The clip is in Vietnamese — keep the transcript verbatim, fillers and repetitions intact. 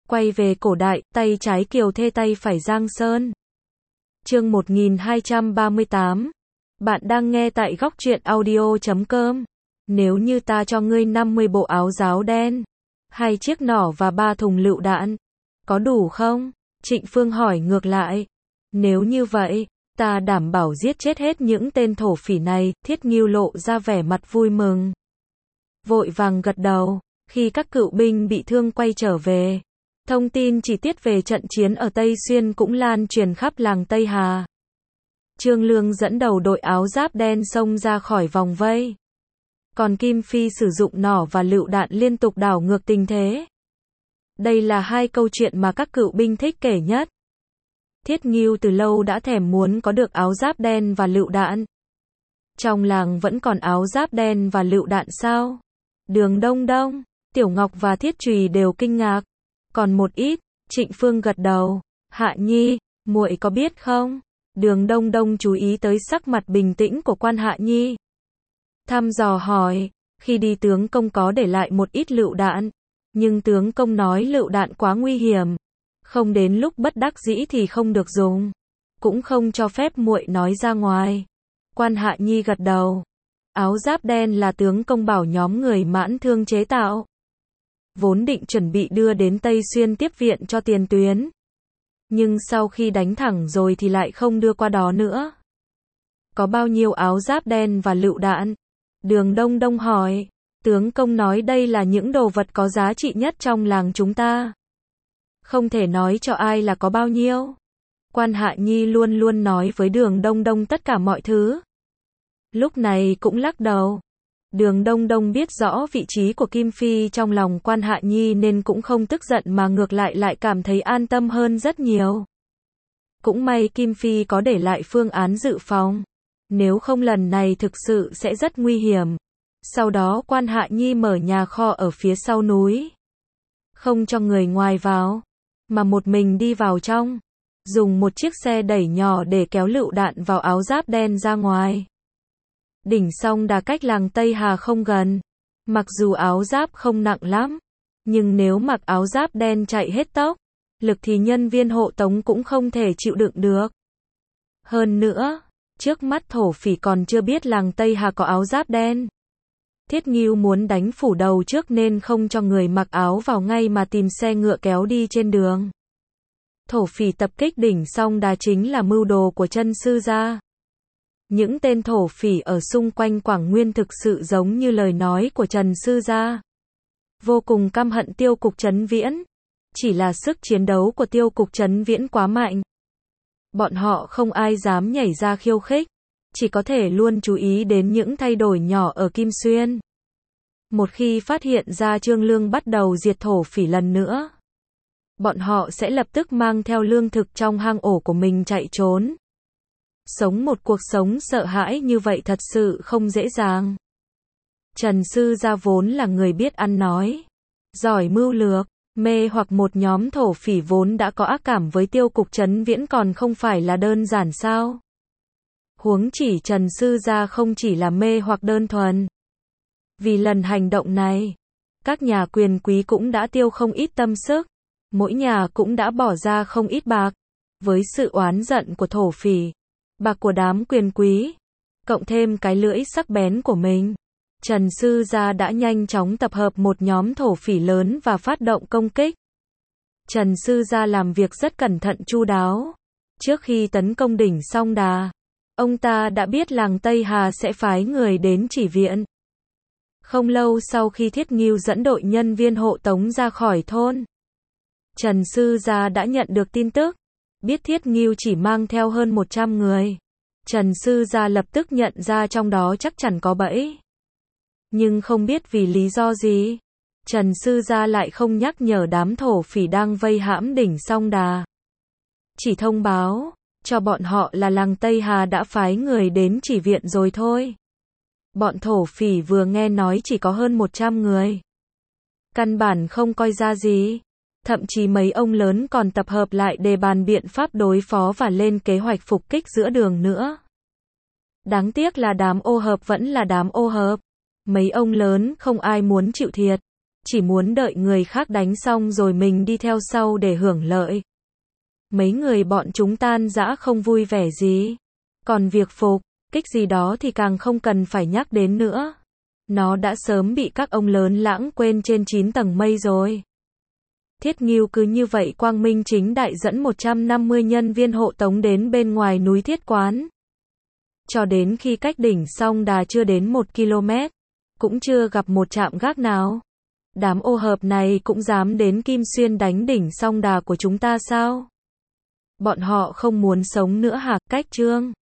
Quay về cổ đại, tay trái Kiều Thê tay phải Giang Sơn. Chương một nghìn hai trăm ba mươi tám. Bạn đang nghe tại góc truyện audio chấm com. Nếu như ta cho ngươi năm mươi bộ áo giáo đen, hai chiếc nỏ và ba thùng lựu đạn, có đủ không? Trịnh Phương hỏi ngược lại. Nếu như vậy, ta đảm bảo giết chết hết những tên thổ phỉ này. Thiết Ngưu lộ ra vẻ mặt vui mừng, vội vàng gật đầu. Khi các cựu binh bị thương quay trở về, thông tin chi tiết về trận chiến ở Tây Xuyên cũng lan truyền khắp làng Tây Hà. Trương Lương dẫn đầu đội áo giáp đen xông ra khỏi vòng vây, còn Kim Phi sử dụng nỏ và lựu đạn liên tục đảo ngược tình thế. Đây là hai câu chuyện mà các cựu binh thích kể nhất. Thiết Ngưu từ lâu đã thèm muốn có được áo giáp đen và lựu đạn. Trong làng vẫn còn áo giáp đen và lựu đạn sao? Đường Đông Đông, Tiểu Ngọc và Thiết Trùy đều kinh ngạc. Còn một ít. Trịnh Phương gật đầu. Hạ Nhi, muội có biết không? Đường Đông Đông chú ý tới sắc mặt bình tĩnh của quan Hạ Nhi, thăm dò hỏi. Khi đi tướng công có để lại một ít lựu đạn, nhưng tướng công nói lựu đạn quá nguy hiểm, không đến lúc bất đắc dĩ thì không được dùng, cũng không cho phép muội nói ra ngoài. Quan Hạ Nhi gật đầu. Áo giáp đen là tướng công bảo nhóm người Mãn Thương chế tạo, vốn định chuẩn bị đưa đến Tây Xuyên tiếp viện cho tiền tuyến, nhưng sau khi đánh thẳng rồi thì lại không đưa qua đó nữa. Có bao nhiêu áo giáp đen và lựu đạn? Đường Đông Đông hỏi. Tướng công nói đây là những đồ vật có giá trị nhất trong làng chúng ta, không thể nói cho ai là có bao nhiêu. Quan Hạ Nhi luôn luôn nói với Đường Đông Đông tất cả mọi thứ, lúc này cũng lắc đầu. Đường Đông Đông biết rõ vị trí của Kim Phi trong lòng quan Hạ Nhi nên cũng không tức giận mà ngược lại lại cảm thấy an tâm hơn rất nhiều. Cũng may Kim Phi có để lại phương án dự phòng, nếu không lần này thực sự sẽ rất nguy hiểm. Sau đó quan Hạ Nhi mở nhà kho ở phía sau núi, không cho người ngoài vào, mà một mình đi vào trong, dùng một chiếc xe đẩy nhỏ để kéo lựu đạn vào áo giáp đen ra ngoài. Đỉnh Song Đà cách làng Tây Hà không gần, mặc dù áo giáp không nặng lắm, nhưng nếu mặc áo giáp đen chạy hết tốc lực thì nhân viên hộ tống cũng không thể chịu đựng được. Hơn nữa, trước mắt thổ phỉ còn chưa biết làng Tây Hà có áo giáp đen. Thiết Ngưu muốn đánh phủ đầu trước nên không cho người mặc áo vào ngay mà tìm xe ngựa kéo đi trên đường. Thổ phỉ tập kích đỉnh Song Đà chính là mưu đồ của Trần Sư gia. Những tên thổ phỉ ở xung quanh Quảng Nguyên thực sự giống như lời nói của Trần Sư gia, vô cùng căm hận Tiêu Cục Trấn Viễn. Chỉ là sức chiến đấu của Tiêu Cục Trấn Viễn quá mạnh, bọn họ không ai dám nhảy ra khiêu khích, chỉ có thể luôn chú ý đến những thay đổi nhỏ ở Kim Xuyên. Một khi phát hiện ra Trương Lương bắt đầu diệt thổ phỉ lần nữa, bọn họ sẽ lập tức mang theo lương thực trong hang ổ của mình chạy trốn. Sống một cuộc sống sợ hãi như vậy thật sự không dễ dàng. Trần Sư gia vốn là người biết ăn nói, giỏi mưu lược, mê hoặc một nhóm thổ phỉ vốn đã có ác cảm với Tiêu Cục Trấn Viễn còn không phải là đơn giản sao? Huống chỉ Trần Sư gia không chỉ là mê hoặc đơn thuần. Vì lần hành động này, các nhà quyền quý cũng đã tiêu không ít tâm sức, mỗi nhà cũng đã bỏ ra không ít bạc. Với sự oán giận của thổ phỉ, bạc của đám quyền quý, cộng thêm cái lưỡi sắc bén của mình, Trần Sư gia đã nhanh chóng tập hợp một nhóm thổ phỉ lớn và phát động công kích. Trần Sư gia làm việc rất cẩn thận chu đáo. Trước khi tấn công đỉnh Song Đà, ông ta đã biết làng Tây Hà sẽ phái người đến chỉ viện. Không lâu sau khi Thiết Ngưu dẫn đội nhân viên hộ tống ra khỏi thôn, Trần Sư gia đã nhận được tin tức, biết Thiết Ngưu chỉ mang theo hơn một trăm người. Trần Sư gia lập tức nhận ra trong đó chắc chắn có bẫy. Nhưng không biết vì lý do gì, Trần Sư gia lại không nhắc nhở đám thổ phỉ đang vây hãm đỉnh Song Đà. Chỉ thông báo cho bọn họ là làng Tây Hà đã phái người đến chỉ viện rồi thôi. Bọn thổ phỉ vừa nghe nói chỉ có hơn một trăm người, căn bản không coi ra gì. Thậm chí mấy ông lớn còn tập hợp lại để bàn biện pháp đối phó và lên kế hoạch phục kích giữa đường nữa. Đáng tiếc là đám ô hợp vẫn là đám ô hợp. Mấy ông lớn không ai muốn chịu thiệt. chỉ muốn đợi người khác đánh xong rồi mình đi theo sau để hưởng lợi. Mấy người bọn chúng tan rã không vui vẻ gì. Còn việc phục kích gì đó thì càng không cần phải nhắc đến nữa. Nó đã sớm bị các ông lớn lãng quên trên chín tầng mây rồi. Thiết Ngưu cứ như vậy quang minh chính đại dẫn một trăm năm mươi nhân viên hộ tống đến bên ngoài núi Thiết Quán. Cho đến khi cách đỉnh Song Đà chưa đến một ki lô mét, cũng chưa gặp một trạm gác nào. Đám ô hợp này cũng dám đến Kim Xuyên đánh đỉnh Song Đà của chúng ta sao? Bọn họ không muốn sống nữa hả? Cách Trương